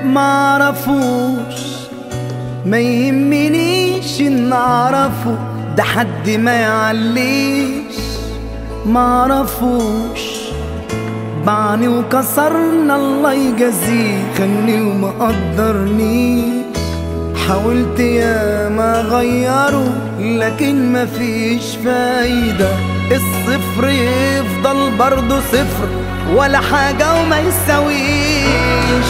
معرفوش، ما يهمنيش ان اعرفه، ده حد ما يعليش. معرفوش، باعني وكسرنا الله يجازيه، خلني وما قدرنيش. حاولت يا ما غيره لكن مفيش فايدة، الصفر يفضل برضه صفر ولا حاجة وما يساويش.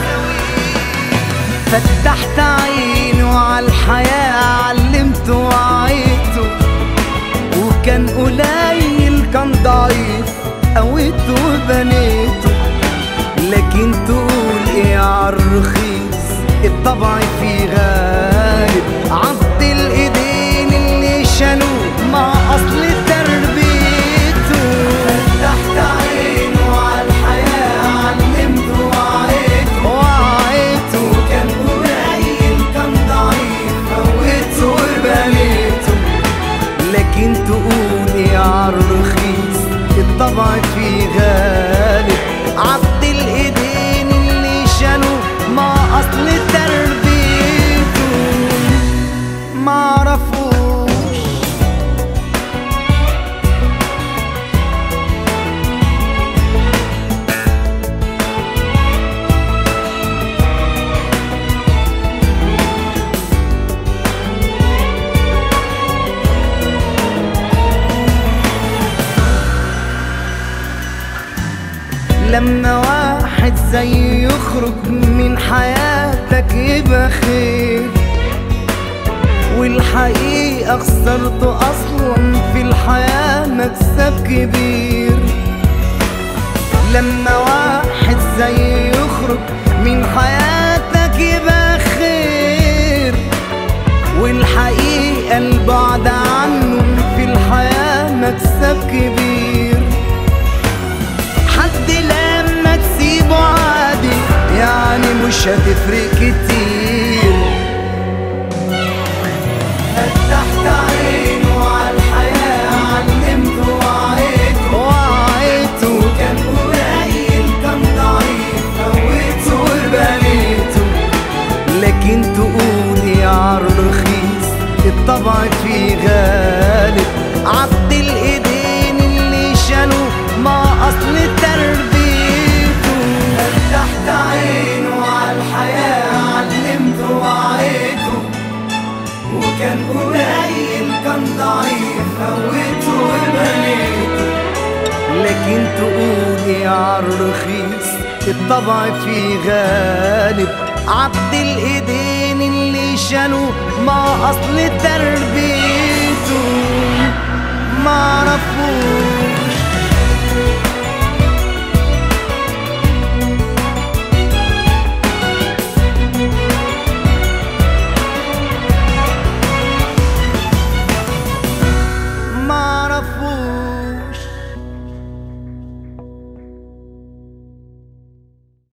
فتحت عيني وعلى الحياة علمته وعيته، وكان قليل كان ضعيف قويته وبنيته. لكن تقول ايه عالرخيص، الطبع فيه غالب، عض الايدين اللي شالوه مع اصل تربيته. فتحت عينه وعلى الحياة علمته وعيته، وكان قليل كان ضعيف قويته وبنيته. لكن تقول ايه عالرخيص، الطبع فيه غالب، عض الايدين اللي شالوه مع اصل تربيته. معرفوش، لما واحد زي يخرج من حياتك يبقى خير، والحقيقة خسرته أصلا في الحياة مكسب كبير. لما واحد زي يخرج من حياتك يبقى خير، والحقيقة البعد عنه في الحياة مكسب كبير. حد لما تسيبه عادي يعني مش هتفرق كتير. فتحت عينه على الحياة علمته وعيته، وكان قليل كان ضعيف قويته وبنيته. لكن تقولي عالرخيص، الطبع فيه غالب، عض الايدين اللي شالوه مع اصل تربيته. فتحت عينه على الحياة علمته وعيته، وكان قليل كان ضعيف قويته وبنيته. لكن تقولي عالرخيص، الطبع فيه غالب، عض الايدين اللي شالوه مع اصل تربيته. معرفوش.